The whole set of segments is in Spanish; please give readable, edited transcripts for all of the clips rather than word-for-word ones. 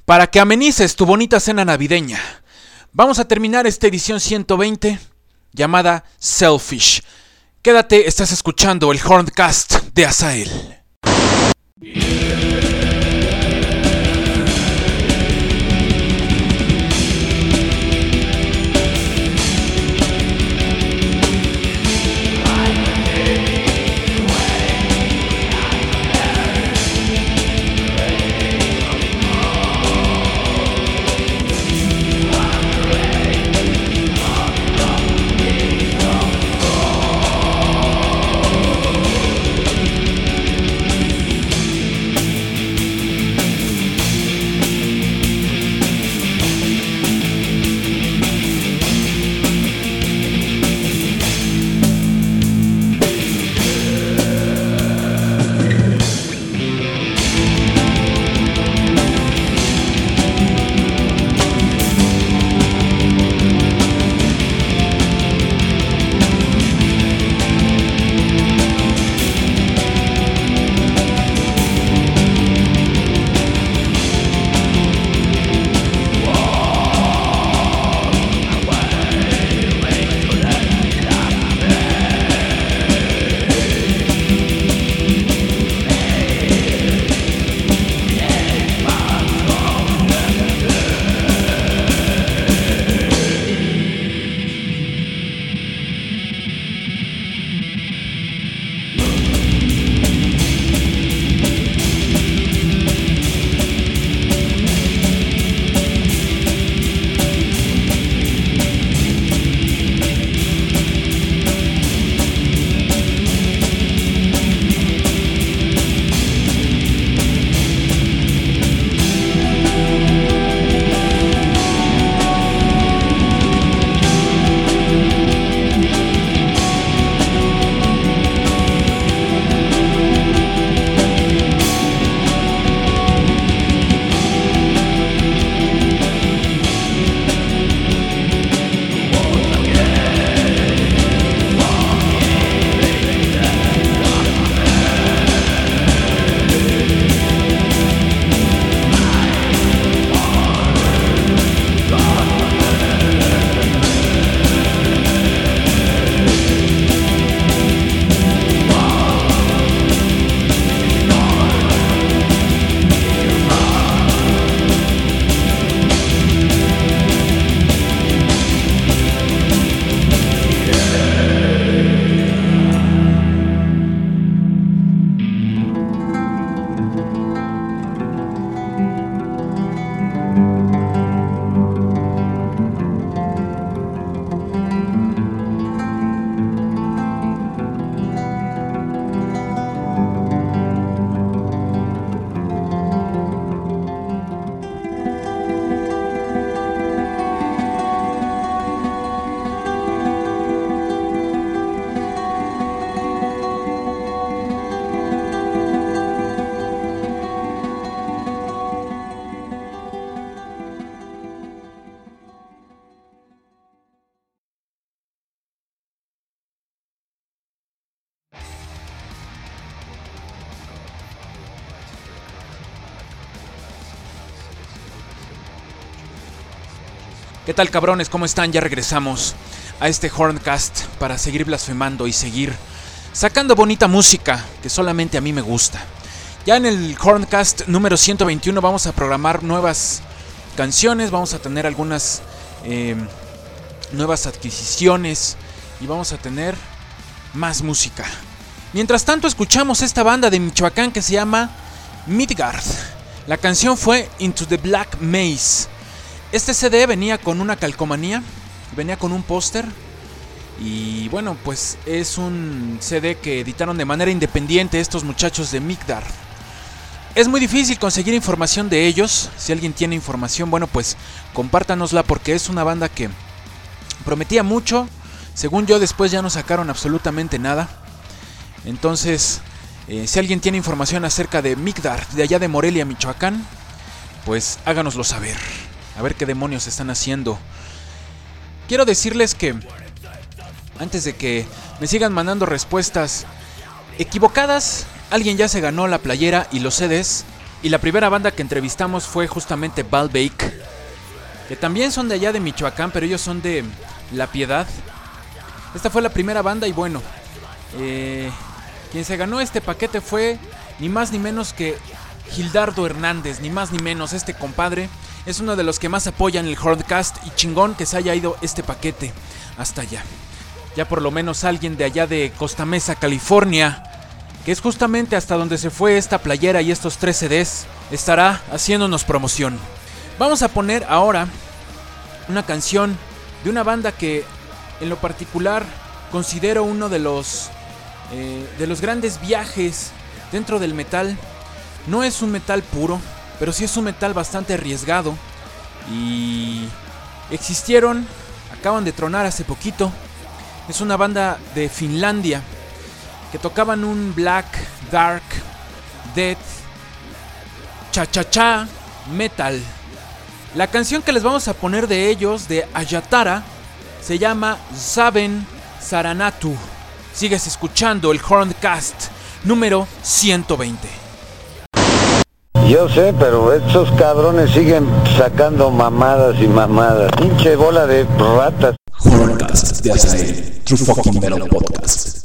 para que amenices tu bonita cena navideña. Vamos a terminar esta edición 120 llamada Selfish. Quédate, estás escuchando el Horncast de Asael. ¿Qué tal, cabrones? ¿Cómo están? Ya regresamos a este Horncast para seguir blasfemando y seguir sacando bonita música que solamente a mí me gusta. Ya en el Horncast número 121 vamos a programar nuevas canciones, vamos a tener algunas nuevas adquisiciones y vamos a tener más música. Mientras tanto escuchamos esta banda de Michoacán que se llama Midgard. La canción fue Into the Black Maze. Este CD venía con una calcomanía, venía con un póster y bueno, pues es un CD que editaron de manera independiente estos muchachos de Midgard. Es muy difícil conseguir información de ellos. Si alguien tiene información, bueno, pues compártanosla porque es una banda que prometía mucho. Según yo, después ya no sacaron absolutamente nada. Entonces, si alguien tiene información acerca de Midgard, de allá de Morelia, Michoacán, pues háganoslo saber. A ver qué demonios están haciendo. Quiero decirles que, antes de que me sigan mandando respuestas equivocadas, alguien ya se ganó la playera y los CDs Y la primera banda que entrevistamos fue justamente Baalbek, que también son de allá de Michoacán, pero ellos son de La Piedad. Esta fue la primera banda y bueno, quien se ganó este paquete fue ni más ni menos que Gildardo Hernández, ni más ni menos. Este compadre es uno de los que más apoyan el Horncast y chingón que se haya ido este paquete hasta allá. Ya por lo menos alguien de allá de Costa Mesa, California, que es justamente hasta donde se fue esta playera y estos 3 CDs, estará haciéndonos promoción. Vamos a poner ahora una canción de una banda que en lo particular considero uno de los grandes viajes dentro del metal. No es un metal puro, pero sí es un metal bastante arriesgado. Y acaban de tronar hace poquito. Es una banda de Finlandia que tocaban un black, dark, death, cha-cha-cha, metal. La canción que les vamos a poner de ellos, de Ayatara, se llama Saben Saranatu. Sigues escuchando el Horncast número 120. Yo sé, pero estos cabrones siguen sacando mamadas y mamadas. Pinche bola de ratas. Horncast de Azael, True Fucking Metal Podcast.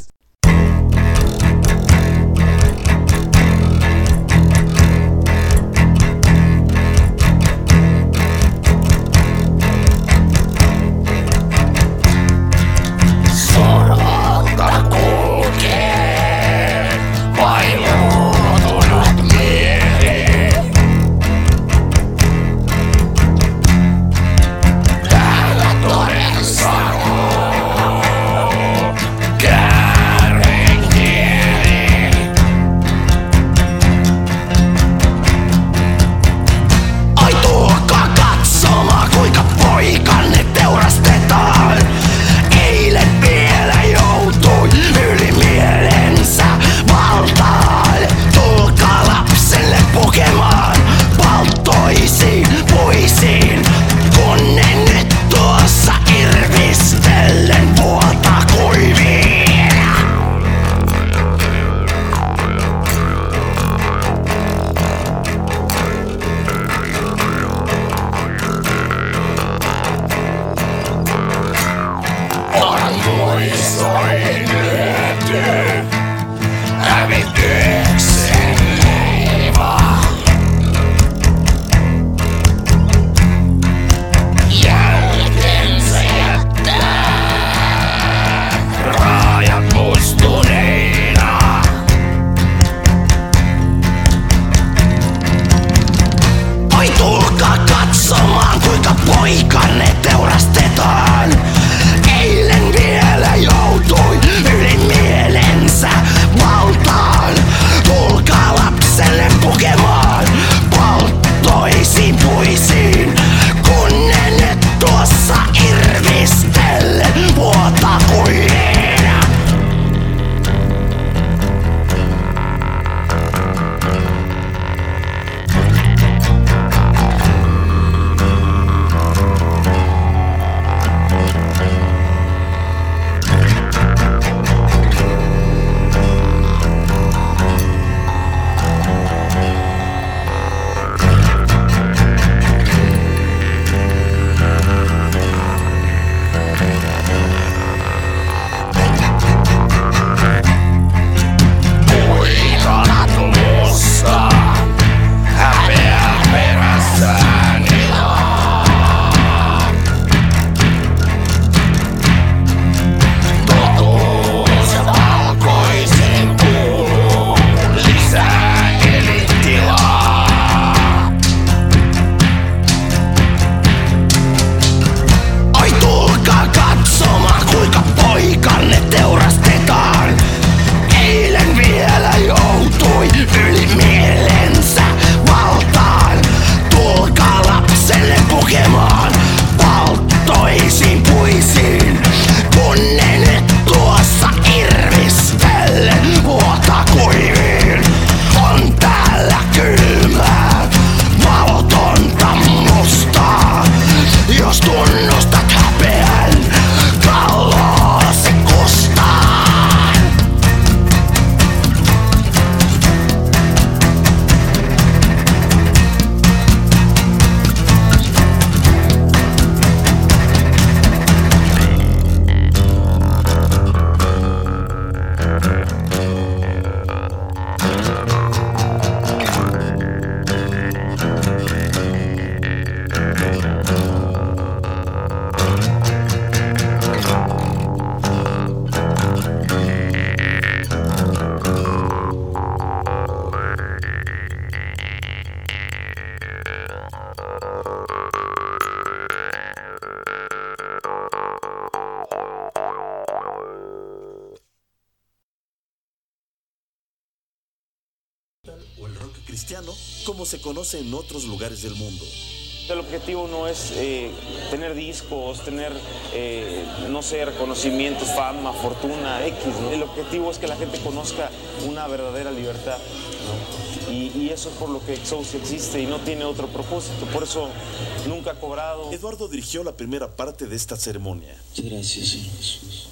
como se conoce en otros lugares del mundo. El objetivo no es tener discos, tener, no sé, reconocimientos, fama, fortuna, X, ¿no? El objetivo es que la gente conozca una verdadera libertad, ¿no? Y eso es por lo que Exousia existe y no tiene otro propósito. Por eso nunca ha cobrado. Eduardo dirigió la primera parte de esta ceremonia. Muchas gracias, Señor Jesús.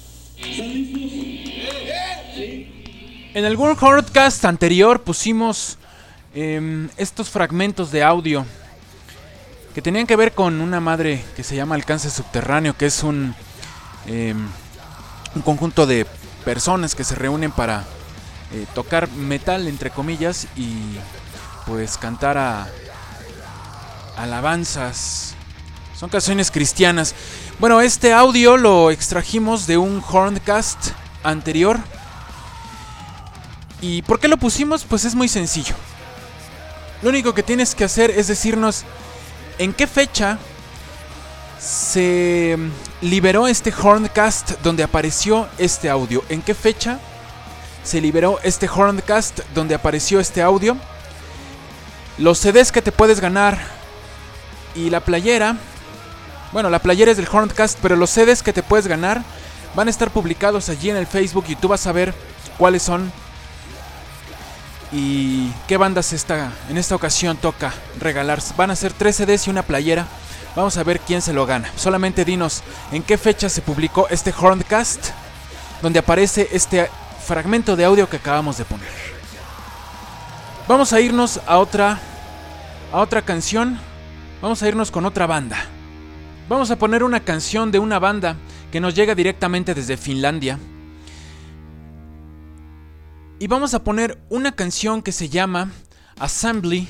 En el World Hardcast anterior pusimos estos fragmentos de audio que tenían que ver con una madre que se llama Alcance Subterráneo, que es un conjunto de personas que se reúnen para tocar metal, entre comillas, y pues cantar alabanzas. Son canciones cristianas. Bueno, este audio lo extrajimos de un Horncast anterior. ¿Y por qué lo pusimos? Pues es muy sencillo. Lo único que tienes que hacer es decirnos en qué fecha se liberó este Horncast donde apareció este audio. ¿En qué fecha se liberó este Horncast donde apareció este audio? Los CDs que te puedes ganar y la playera. Bueno, la playera es del Horncast, pero los CDs que te puedes ganar van a estar publicados allí en el Facebook y tú vas a ver cuáles son y qué bandas en esta ocasión toca regalar. Van a ser 3 CDs y una playera. Vamos a ver quién se lo gana. Solamente dinos en qué fecha se publicó este Horncast donde aparece este fragmento de audio que acabamos de poner. Vamos a irnos a otra canción. Vamos a irnos con otra banda. Vamos a poner una canción de una banda que nos llega directamente desde Finlandia. Y vamos a poner una canción que se llama Assembly.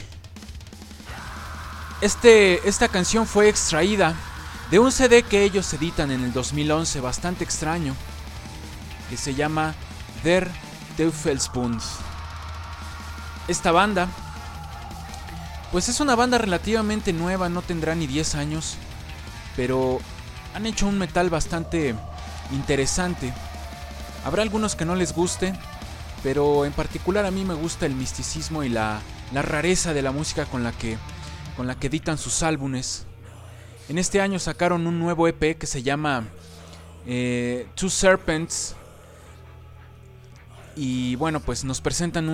Esta canción fue extraída de un CD que ellos editan en el 2011, bastante extraño, que se llama Der Teufelsbund. Esta banda, pues es una banda relativamente nueva, no tendrá ni 10 años, pero han hecho un metal bastante interesante. Habrá algunos que no les guste, pero en particular a mí me gusta el misticismo y la rareza de la música con la que editan sus álbumes. En este año sacaron un nuevo EP que se llama Two Serpents. Y bueno, pues nos presentan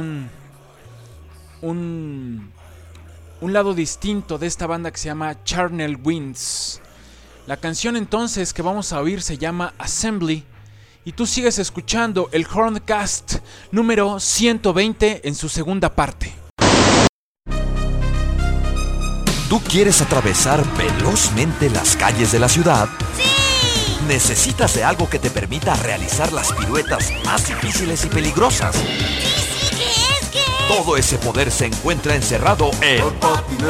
un lado distinto de esta banda que se llama Charnel Winds. La canción entonces que vamos a oír se llama Assembly. Y tú sigues escuchando el Horncast número 120 en su segunda parte. ¿Tú quieres atravesar velozmente las calles de la ciudad? ¡Sí! ¿Necesitas de algo que te permita realizar las piruetas más difíciles y peligrosas? Sí, ¿qué es? Todo ese poder se encuentra encerrado en... ¿Qué?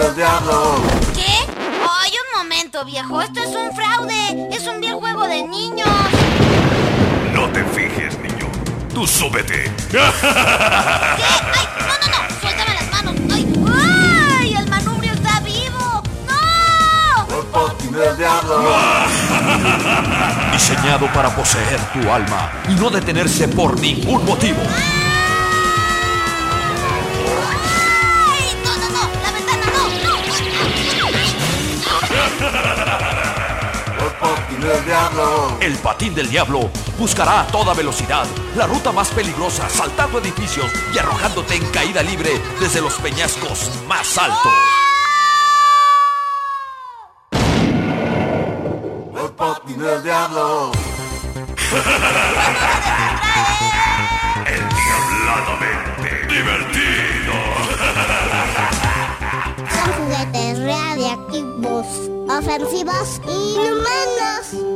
¡Ay, un momento, viejo! ¡Esto es un fraude! ¡Es un vil juego de niños! No te fijes, niño. Tú súbete. ¿Qué? ¡Ay, no! ¡Suéltame las manos! ¡Ay! ¡El manubrio está vivo! ¡No! del diablo. Diseñado para poseer tu alma y no detenerse por ningún motivo. ¡Ay! No, la ventana no. El patín del diablo buscará a toda velocidad la ruta más peligrosa, saltando edificios y arrojándote en caída libre desde los peñascos más altos. El patín del diablo. El diabladamente divertido. Son juguetes radiactivos, ofensivos y inhumanos.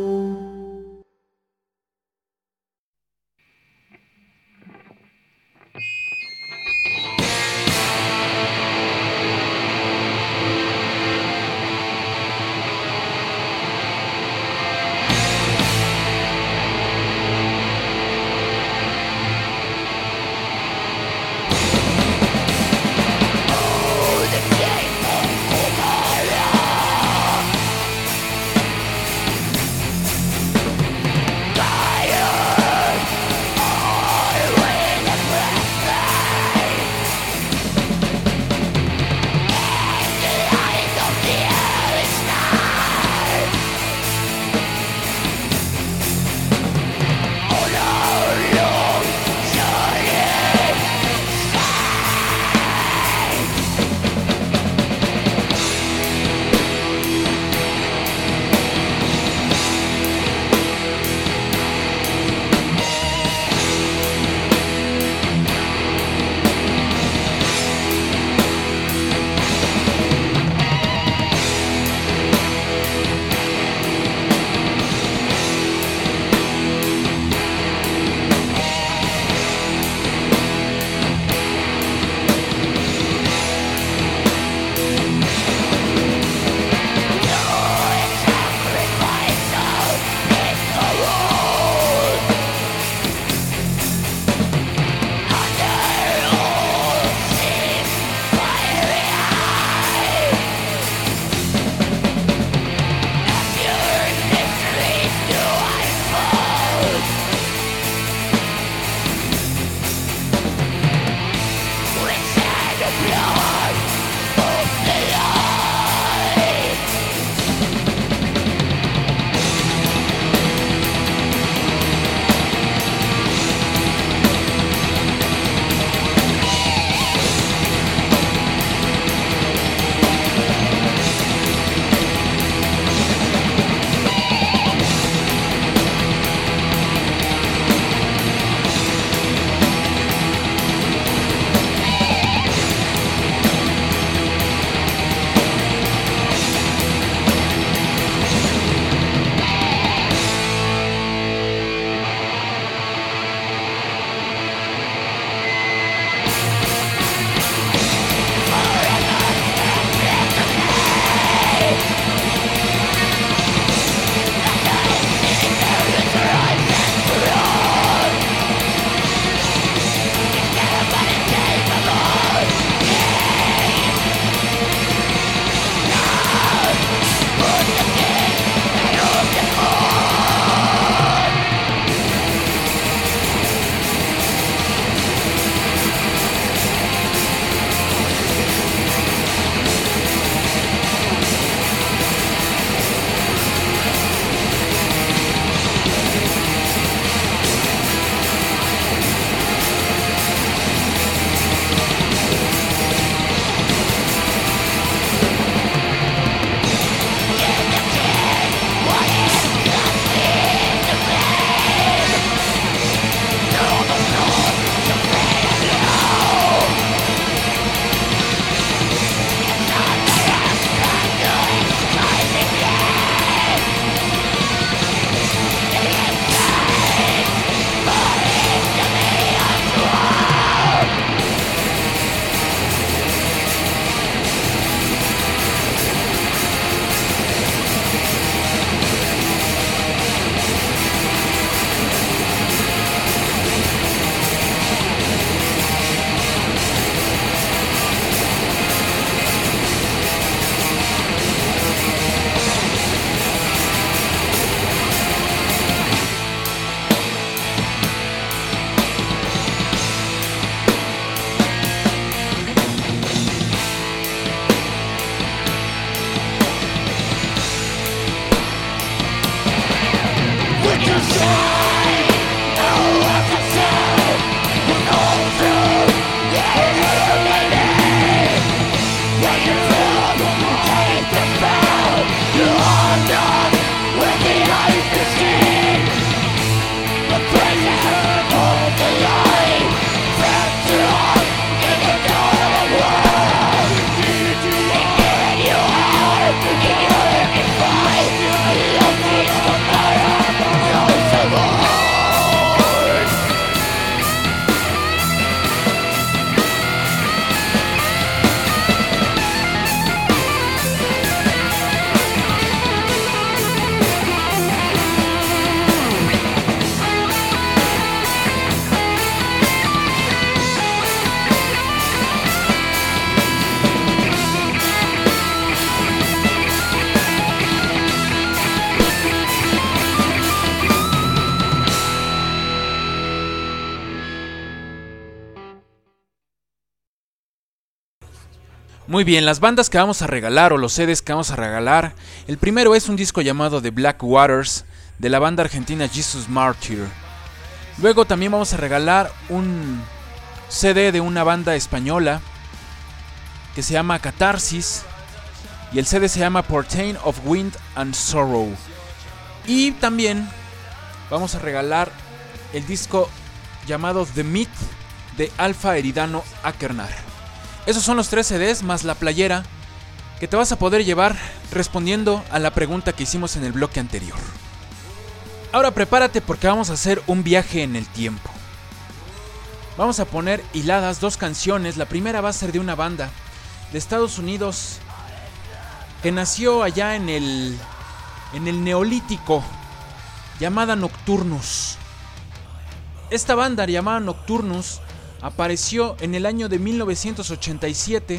Muy bien, las bandas que vamos a regalar o los CDs que vamos a regalar. El primero es un disco llamado The Black Waters de la banda argentina Jesus Martyr. Luego también vamos a regalar un CD de una banda española que se llama Catarsis. Y el CD se llama Portain of Wind and Sorrow. Y también vamos a regalar el disco llamado The Myth de Alfa Eridano Akernar. Esos son los 3 CDs más la playera que te vas a poder llevar respondiendo a la pregunta que hicimos en el bloque anterior. Ahora prepárate porque vamos a hacer un viaje en el tiempo. Vamos a poner hiladas 2 canciones. La primera va a ser de una banda de Estados Unidos que nació allá en el Neolítico, llamada Nocturnus. Esta banda llamada Nocturnus apareció en el año de 1987.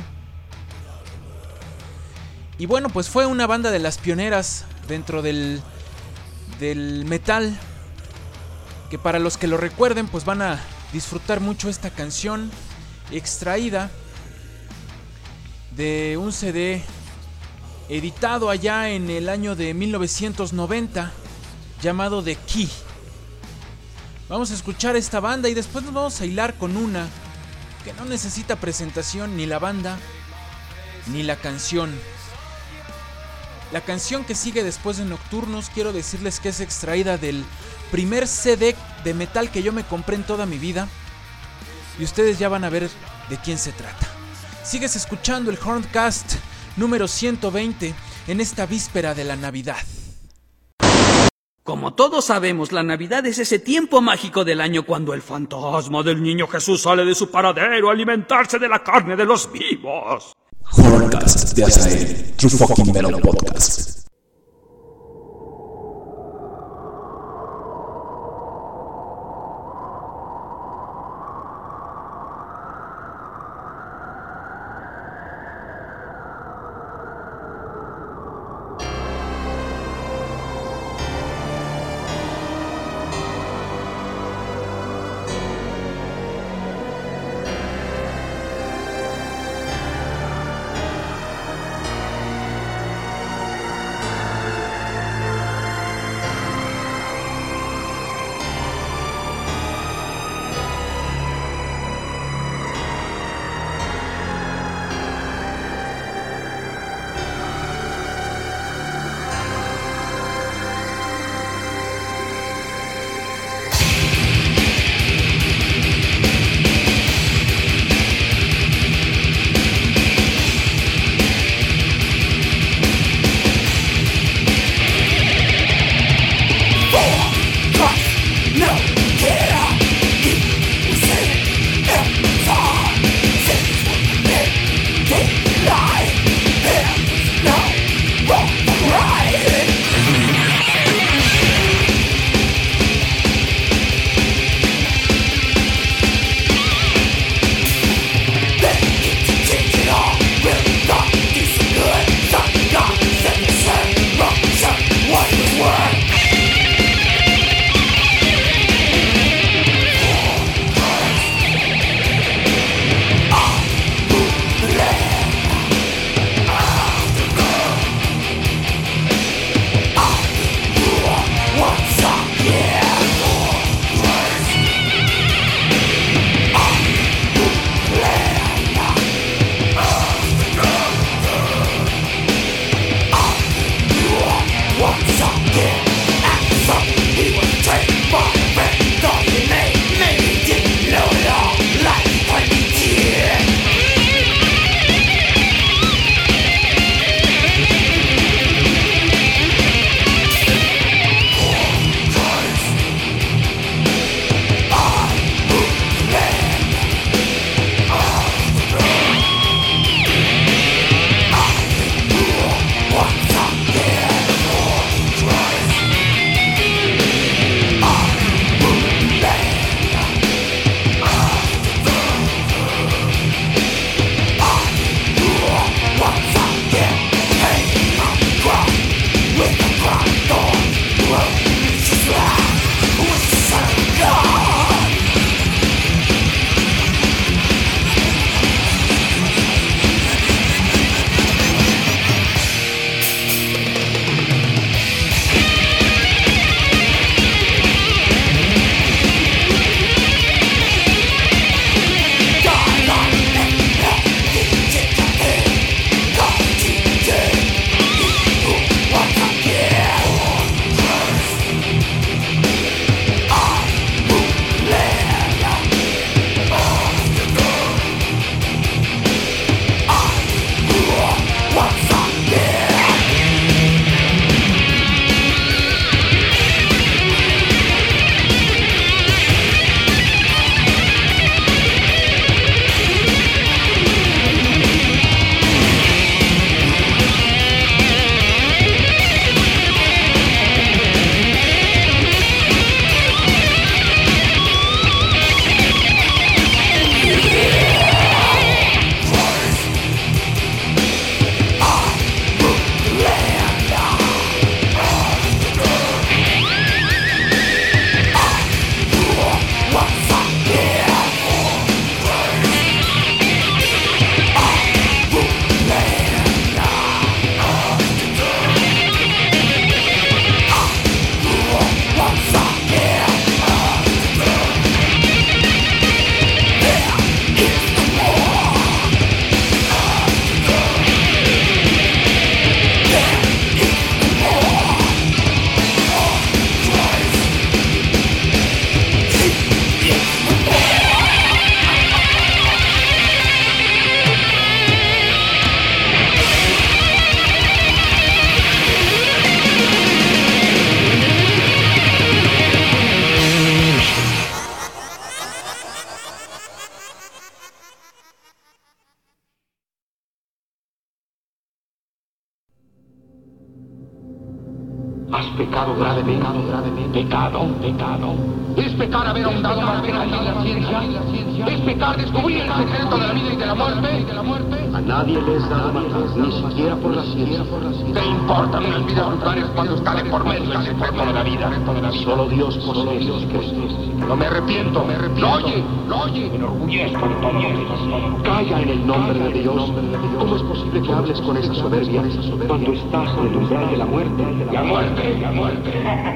Y bueno, pues fue una banda de las pioneras dentro del metal, que para los que lo recuerden pues van a disfrutar mucho esta canción extraída de un CD editado allá en el año de 1990 llamado The Key. Vamos a escuchar esta banda y después nos vamos a hilar con una que no necesita presentación, ni la banda ni la canción. La canción que sigue después de Nocturnos, quiero decirles que es extraída del primer CD de metal que yo me compré en toda mi vida, y ustedes ya van a ver de quién se trata. Sigues escuchando el Horncast número 120 en esta víspera de la Navidad. Como todos sabemos, la Navidad es ese tiempo mágico del año cuando el fantasma del niño Jesús sale de su paradero a alimentarse de la carne de los vivos. Horncast de Azael, True Fucking Metal Podcast. Has pecado gravemente, pecado. Es pecar haber ahondado más que nadie en la ciencia. Es pecar descubrir el secreto de la vida y de la muerte. A nadie le es dado matar, ni siquiera por la ciencia. ¿Te importan las vidas brutales cuando está de por medio el secreto de la vida? Solo Dios posee ese secreto. No me arrepiento. Lo oye. Me enorgullezco de todo. Calla en el nombre de Dios. ¿Cómo es posible que hables con esa soberbia cuando estás en el umbral de la muerte? La muerte.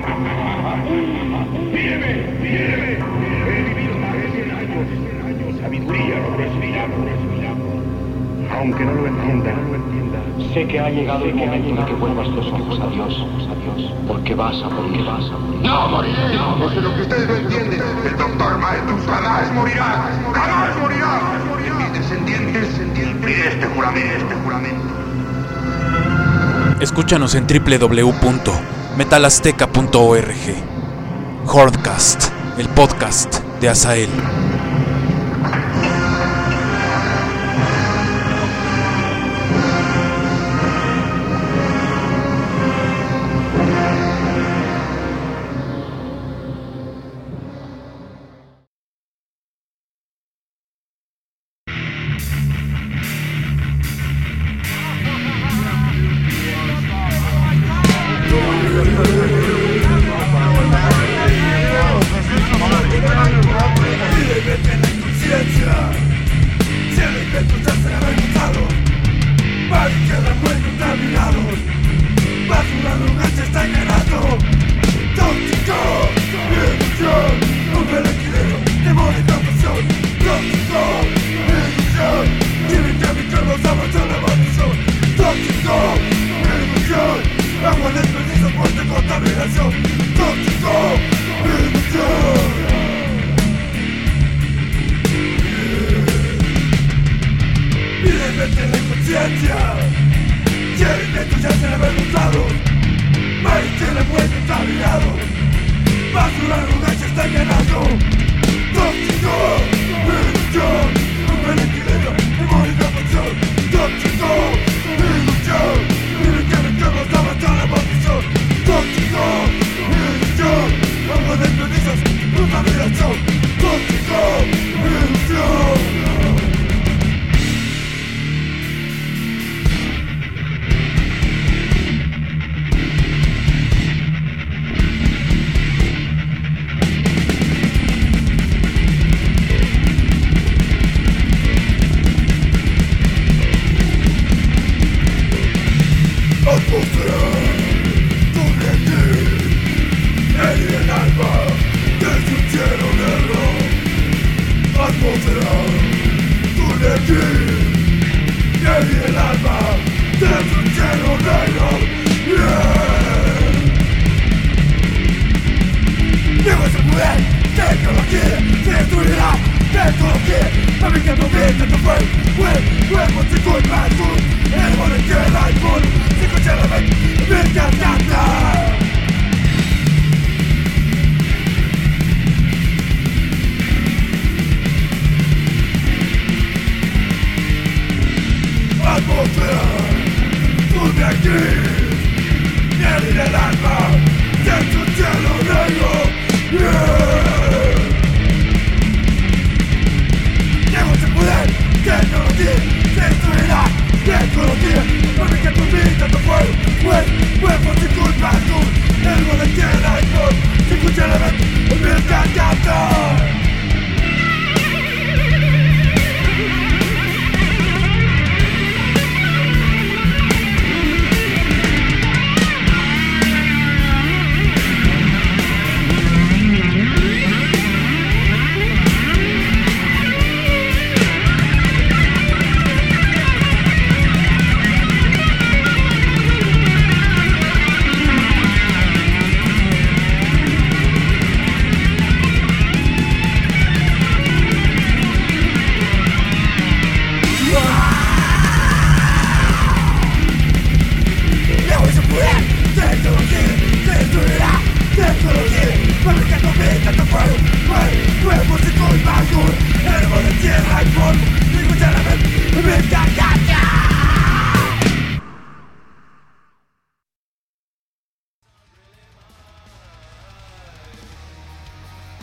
Míreme. He vivido más de 100 años. Sabiduría no recibirá. Aunque no lo entienda, sé que ha llegado el momento en que vuelvas los ojos a Dios. Porque vas a morir. ¡No moriré! Eso es lo que ustedes no entienden. El doctor Malthus jamás morirá. Y mis descendientes cumpliré este juramento. Escúchanos en www.metalazteca.org. Horncast, el podcast de Asael.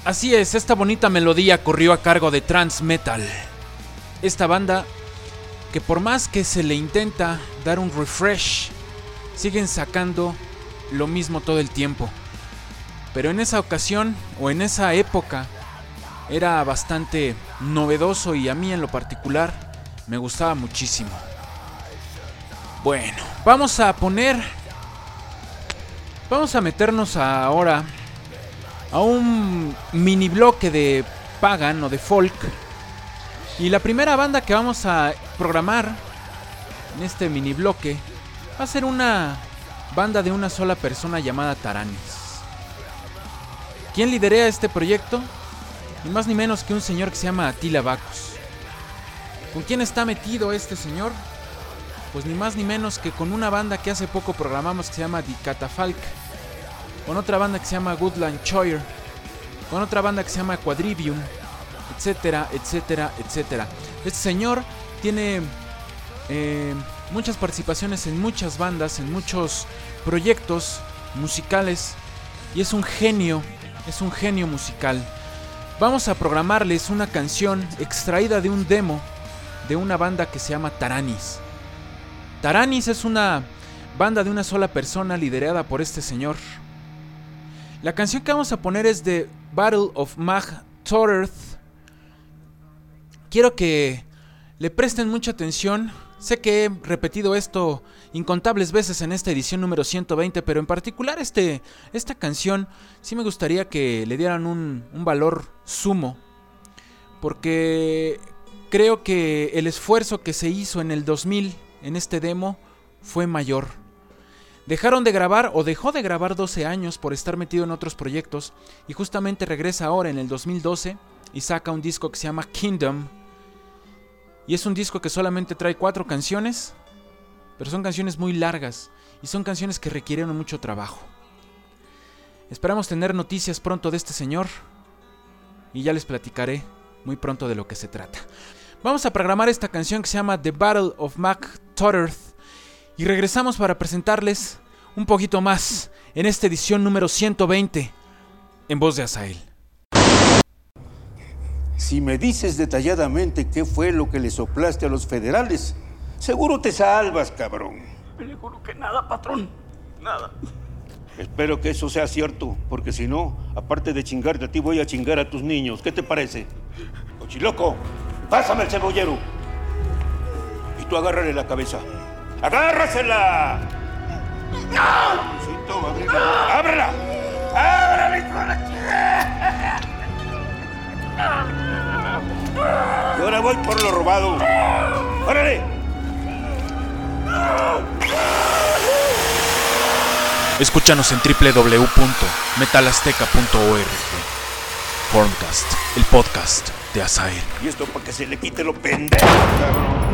Así es, esta bonita melodía corrió a cargo de Trance Metal. Esta banda que por más que se le intenta dar un refresh, siguen sacando lo mismo todo el tiempo. Pero en esa ocasión o en esa época era bastante novedoso y a mí en lo particular me gustaba muchísimo. Bueno, vamos a meternos ahora a un mini bloque de pagan o de folk. Y la primera banda que vamos a programar en este mini bloque va a ser una banda de una sola persona llamada Taranis. ¿Quién lidera este proyecto? Ni más ni menos que un señor que se llama Attila Bacus. ¿Con quién está metido este señor? Pues ni más ni menos que con una banda que hace poco programamos que se llama Die Catafalque, con otra banda que se llama Woodland Choir, con otra banda que se llama Quadrivium, etcétera, etcétera, etcétera. Este señor tiene muchas participaciones en muchas bandas, en muchos proyectos musicales y es un genio musical. Vamos a programarles una canción extraída de un demo de una banda que se llama Taranis. Taranis es una banda de una sola persona liderada por este señor. La canción que vamos a poner es The Battle of Mag Toreth. Quiero que le presten mucha atención. Sé que he repetido esto incontables veces en esta edición número 120, pero en particular esta canción sí me gustaría que le dieran un valor sumo, porque creo que el esfuerzo que se hizo en el 2000 en este demo fue mayor. Dejaron de grabar o dejó de grabar 12 años por estar metido en otros proyectos y justamente regresa ahora en el 2012 y saca un disco que se llama Kingdom. Y es un disco que solamente trae 4 canciones, pero son canciones muy largas y son canciones que requieren mucho trabajo. Esperamos tener noticias pronto de este señor y ya les platicaré muy pronto de lo que se trata. Vamos a programar esta canción que se llama The Battle of Mag Toreth y regresamos para presentarles un poquito más en esta edición número 120 en voz de Asael. Si me dices detalladamente qué fue lo que le soplaste a los federales, seguro te salvas, cabrón. Le juro que nada, patrón. Nada. Espero que eso sea cierto, porque si no, aparte de chingarte a ti, voy a chingar a tus niños. ¿Qué te parece? Cochiloco, pásame el cebollero. Y tú agárrale la cabeza. ¡Agárrasela! ¡No! ¡Ábrela! ¡Ábrela, hijo de la chingada! Y ahora voy por lo robado. ¡Órale! Escúchanos en www.metalazteca.org. Horncast, el podcast de Asael. Y esto para que se le quite lo pendejo, cabrón.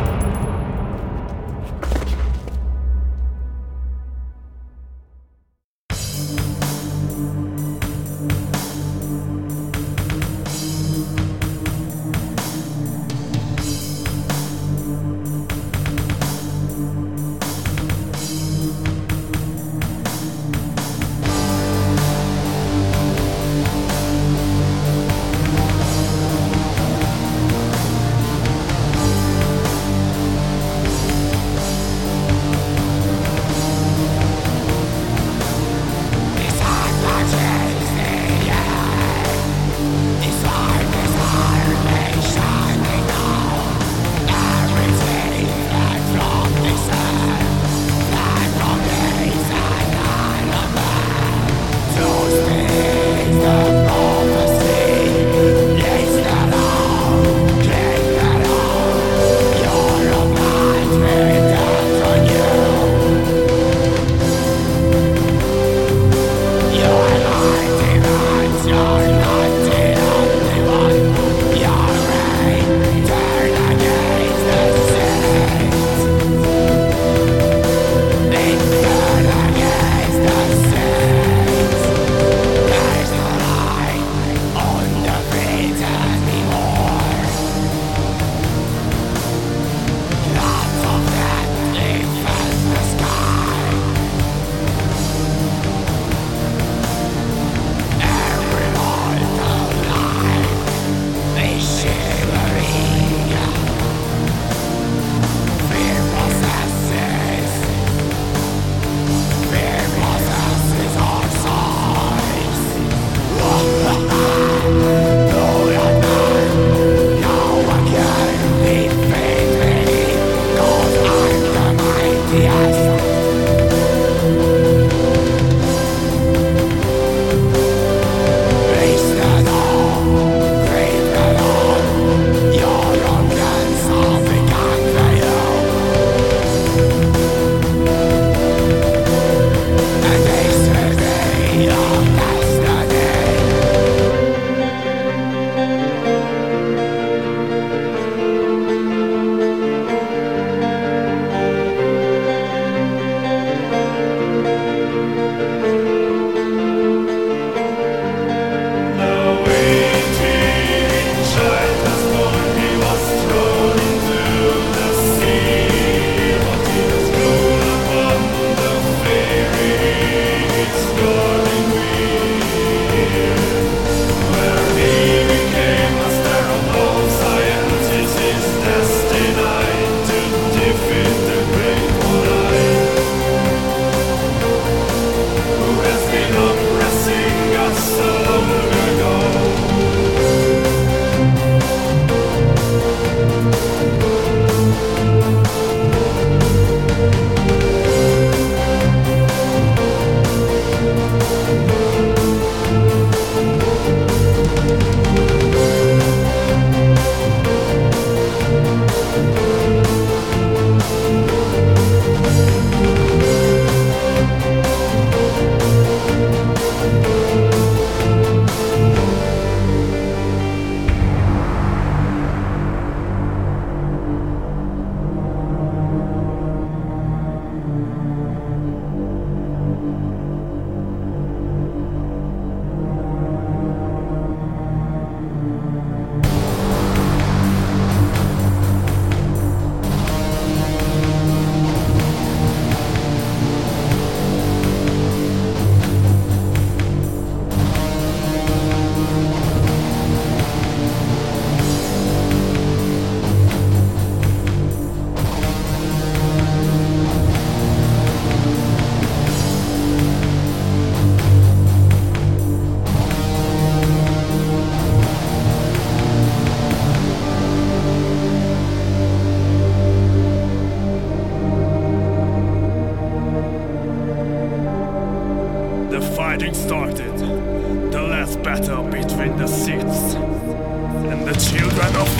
the fighting started. The last battle between the Siths and the children of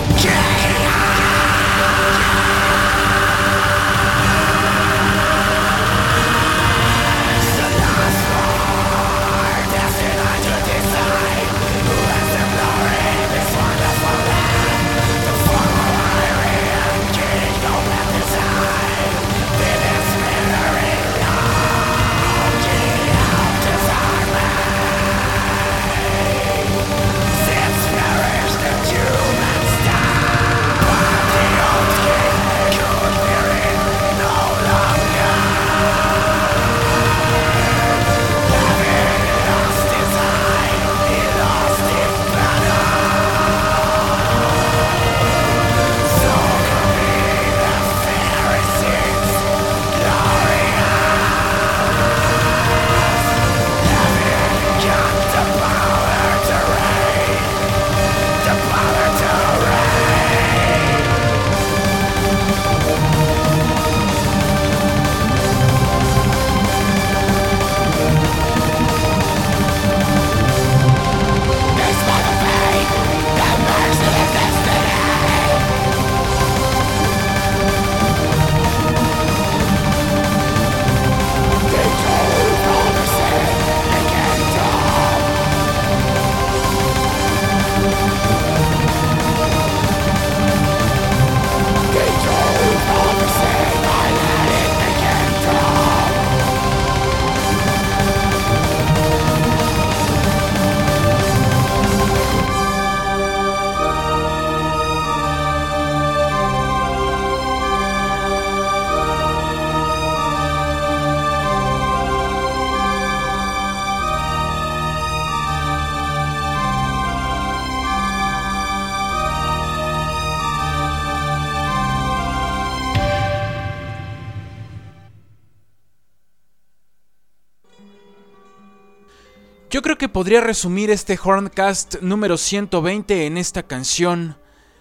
Yo creo que podría resumir este Horncast número 120 en esta canción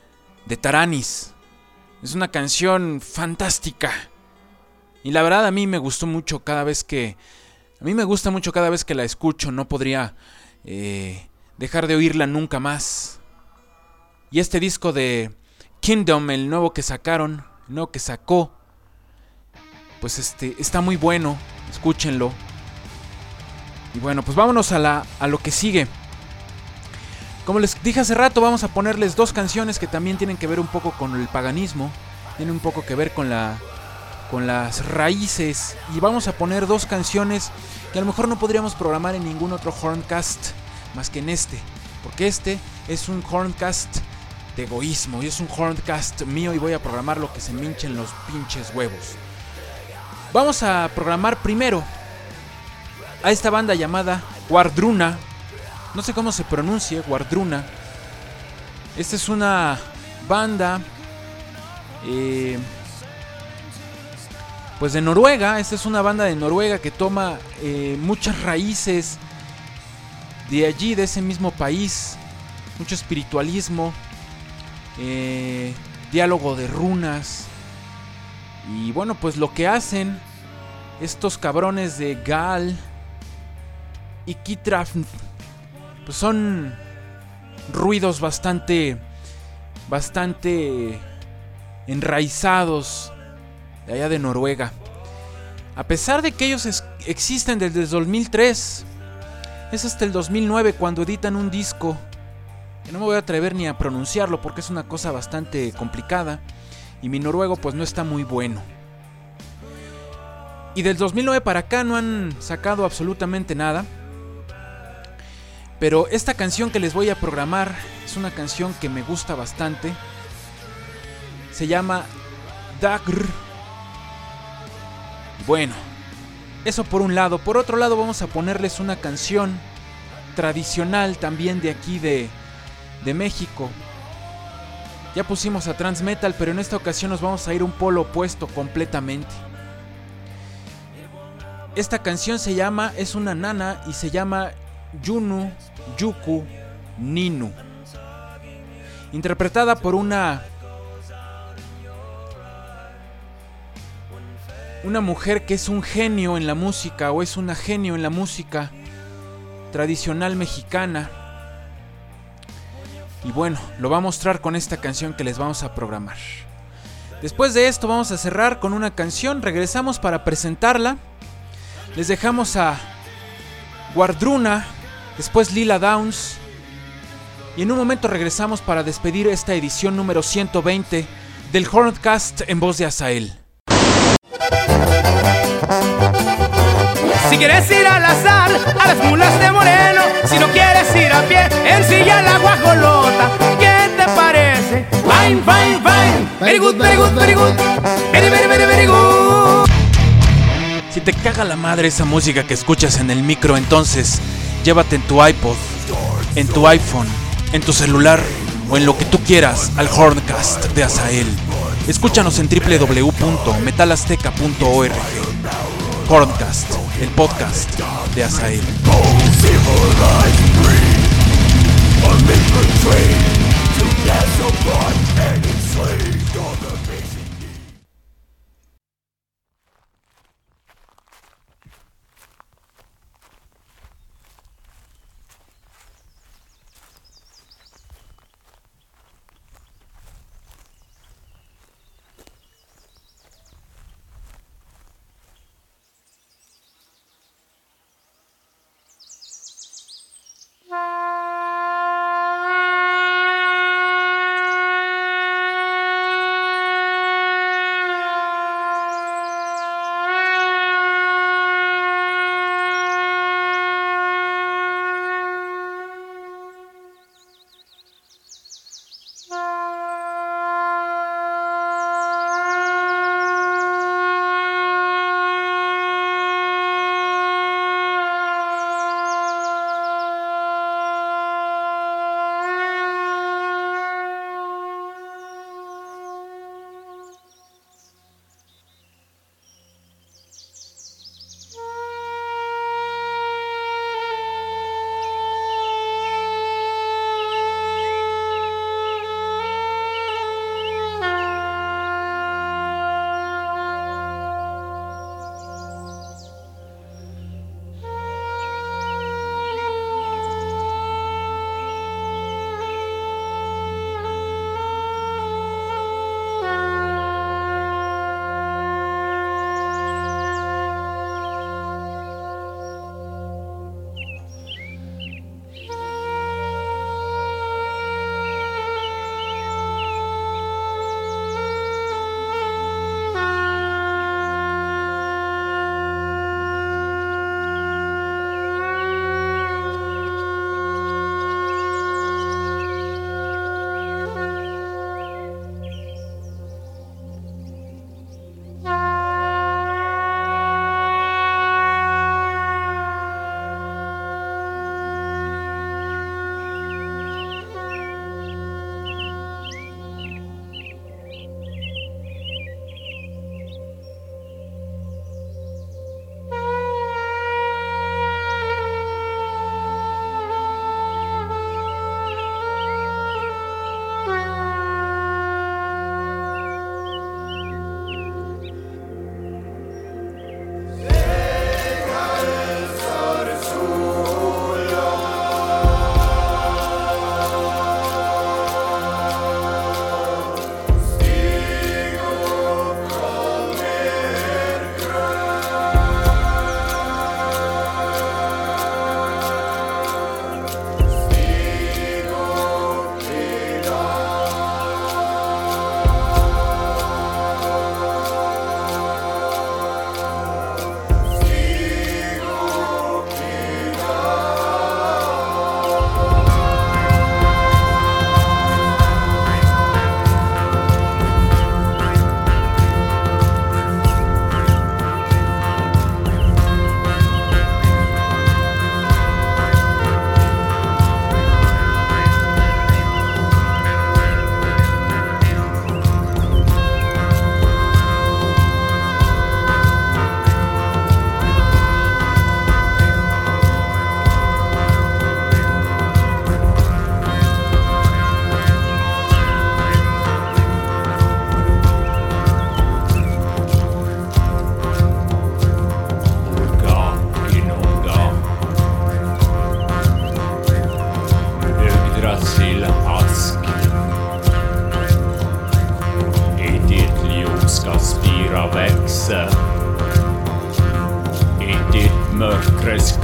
de Taranis. Es una canción fantástica. Y la verdad a mí me gustó mucho cada vez que... A mí me gusta mucho cada vez que la escucho. No podría dejar de oírla nunca más. Y este disco de Kingdom, el nuevo que sacaron, el nuevo que sacó, pues está muy bueno. Escúchenlo. Y bueno, pues vámonos a lo que sigue. Como les dije hace rato, vamos a ponerles dos canciones que también tienen que ver un poco con el paganismo. Tienen un poco que ver con las raíces. Y vamos a poner dos canciones que a lo mejor no podríamos programar en ningún otro Horncast más que en este. Porque este es un Horncast de egoísmo. Y es un Horncast mío y voy a programar lo que se me hinchen los pinches huevos. Vamos a programar primero a esta banda llamada Wardruna. No sé cómo se pronuncie, Wardruna. Esta es una banda pues de Noruega. Esta es una banda de Noruega que toma muchas raíces de allí, de ese mismo país. Mucho espiritualismo, diálogo de runas. Y bueno, pues lo que hacen estos cabrones de Gal y Kitraf, pues son ruidos bastante enraizados de allá de Noruega. A pesar de que ellos existen desde el 2003, es hasta el 2009 cuando editan un disco que no me voy a atrever ni a pronunciarlo porque es una cosa bastante complicada y mi noruego pues no está muy bueno. Y del 2009 para acá no han sacado absolutamente nada. Pero esta canción que les voy a programar es una canción que me gusta bastante. Se llama Dagr. Bueno, eso por un lado. Por otro lado vamos a ponerles una canción tradicional también de aquí de México. Ya pusimos a Trans Metal, pero en esta ocasión nos vamos a ir un polo opuesto completamente. Esta canción es una nana y se llama Yunu Yuku Ninu, interpretada por una mujer que es un genio en la música, o es una genio en la música, tradicional mexicana. Y bueno, lo va a mostrar con esta canción que les vamos a programar. Después de esto vamos a cerrar con una canción. Regresamos para presentarla. Les dejamos a Wardruna, después Lila Downs. Y en un momento regresamos para despedir esta edición número 120 del Horncast en voz de Azael. Si quieres ir al azar, a las mulas de Moreno. Si no quieres ir a pie, ensilla la guajolota. ¿Qué te parece? Fine, fine, fine. Very good, very good, very good. Very, very, very, very good. Si te caga la madre esa música que escuchas en el micro, entonces llévate en tu iPod, en tu iPhone, en tu celular o en lo que tú quieras al Horncast de Azael. Escúchanos en www.metalazteca.org. Horncast, el podcast de Azael.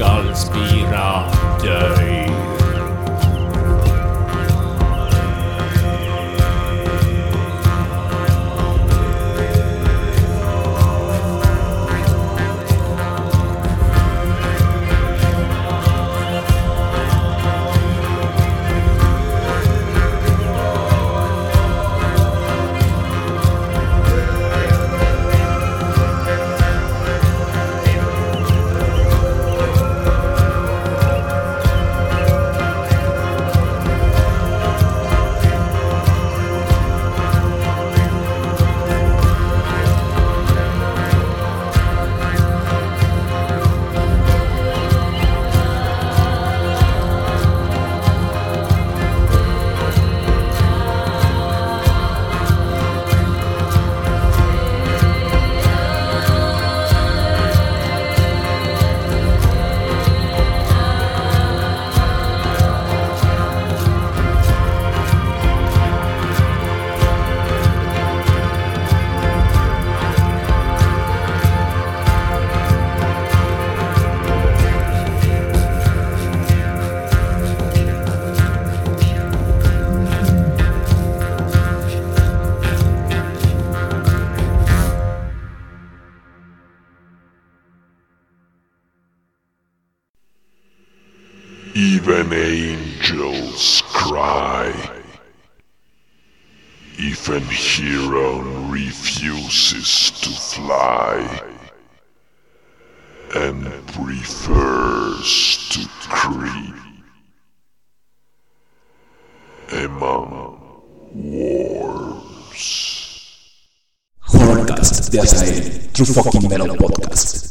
Salzbira döj. Even angels cry if an hero refuses to fly and prefers to creep among worms. Horrorcast de Azael, True Fucking Metal Podcast.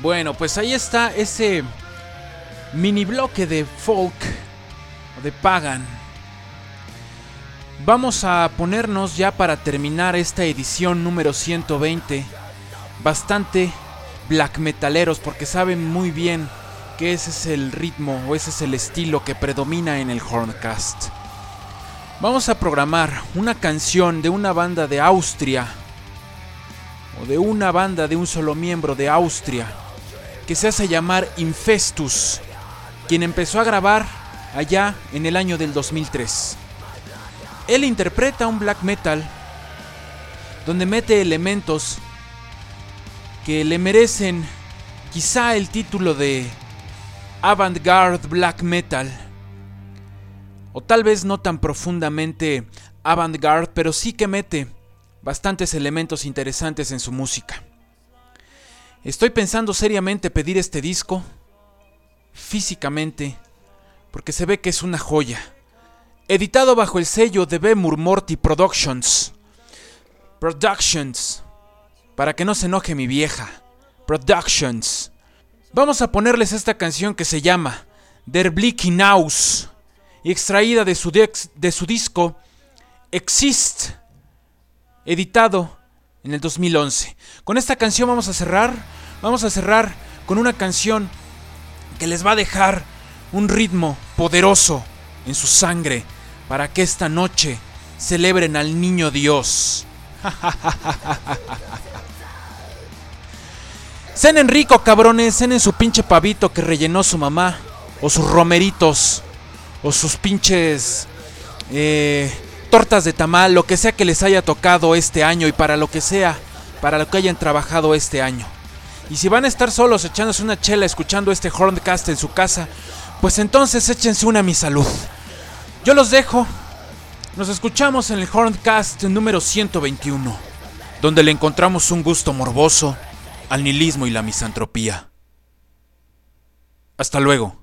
Bueno, pues ahí está ese mini bloque de folk o de pagan. Vamos a ponernos ya para terminar esta edición número 120 bastante black metaleros, porque saben muy bien que ese es el ritmo o ese es el estilo que predomina en el Horncast. Vamos a programar una canción de una banda de Austria, o de una banda de un solo miembro de Austria, que se hace llamar Infestus, quien empezó a grabar allá en el año del 2003. Él interpreta un black metal donde mete elementos que le merecen quizá el título de avant-garde black metal, o tal vez no tan profundamente avant-garde, pero sí que mete bastantes elementos interesantes en su música. Estoy pensando seriamente pedir este disco físicamente, porque se ve que es una joya. Editado bajo el sello de Bemur Morty Productions, para que no se enoje mi vieja. Productions. Vamos a ponerles esta canción que se llama Der Blicking Aus, y extraída de su disco Exist, editado en el 2011. Con esta canción vamos a cerrar con una canción que les va a dejar un ritmo poderoso en su sangre, para que esta noche celebren al niño Dios. Cenen rico, cabrones, cenen su pinche pavito que rellenó su mamá, o sus romeritos, o sus pinches tortas de tamal, lo que sea que les haya tocado este año, y para lo que sea, para lo que hayan trabajado este año. Y si van a estar solos echándose una chela escuchando este Horncast en su casa, pues entonces échense una a mi salud. Yo los dejo. Nos escuchamos en el Horncast número 121, donde le encontramos un gusto morboso al nihilismo y la misantropía. Hasta luego.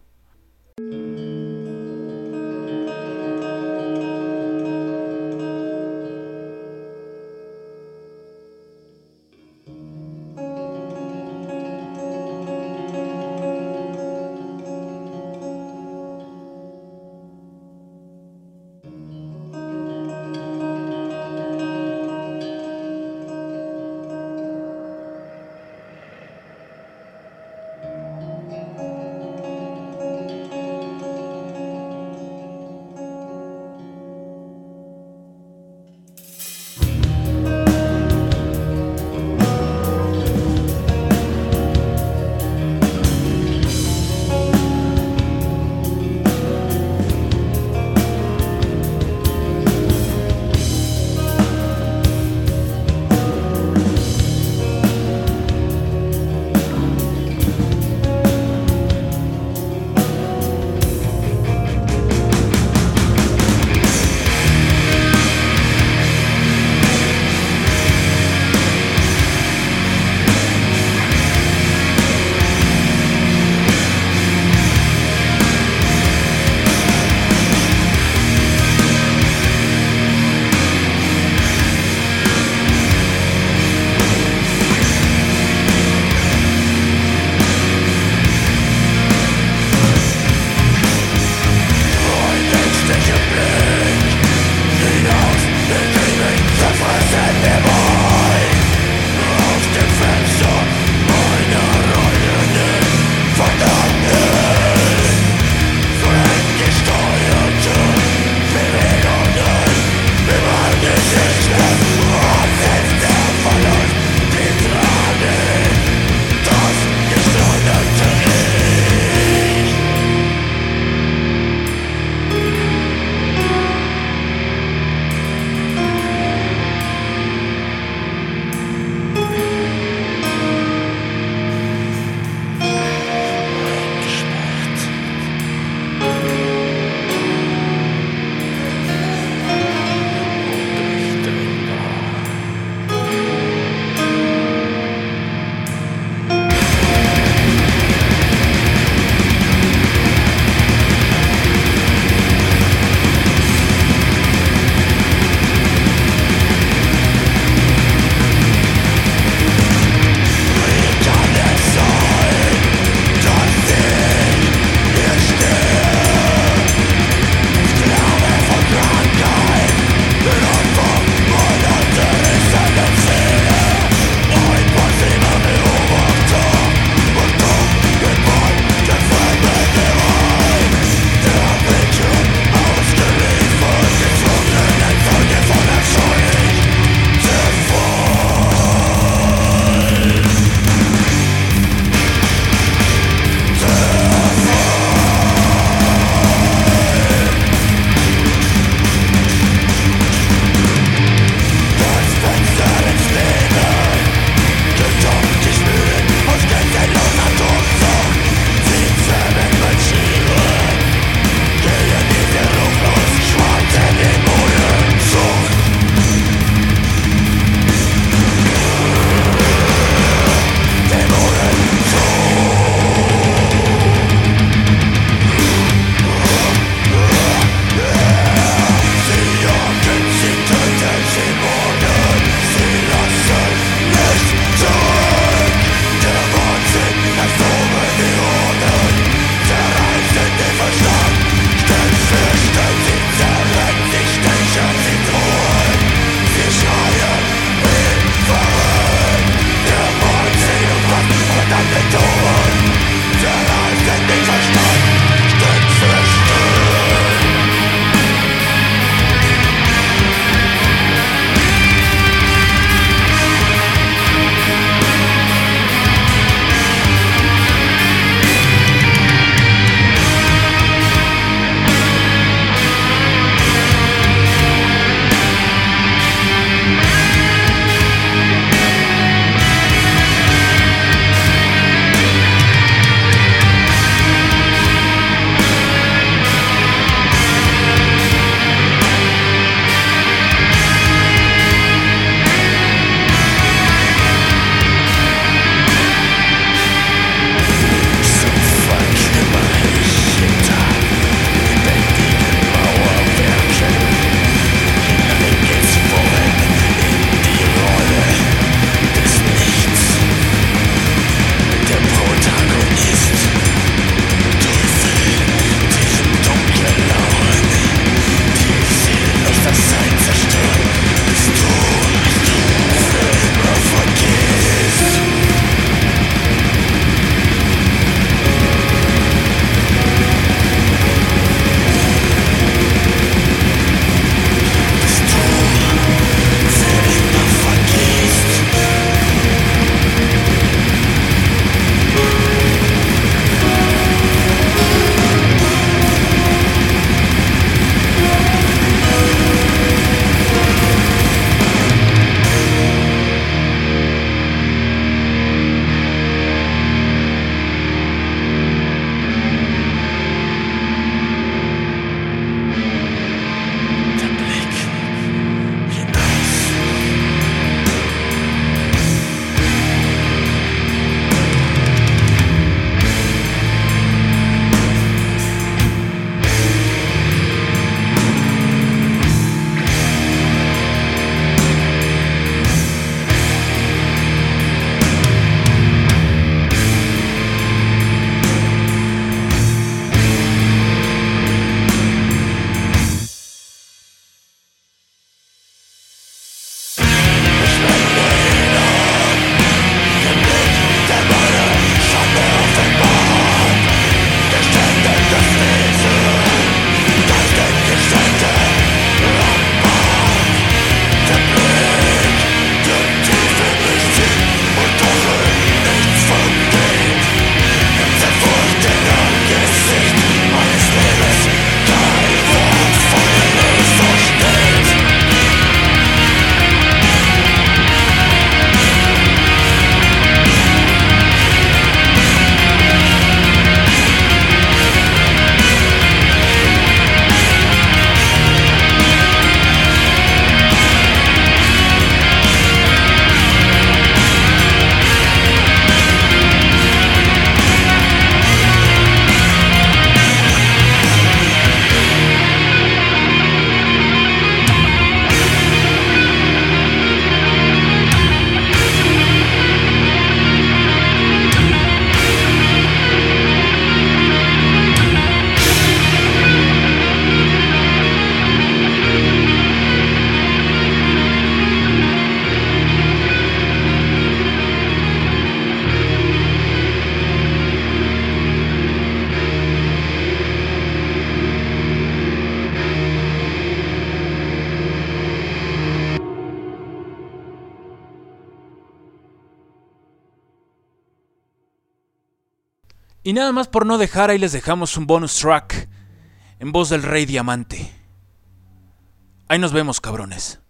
Y nada más por no dejar, ahí les dejamos un bonus track en voz del Rey Diamante. Ahí nos vemos, cabrones.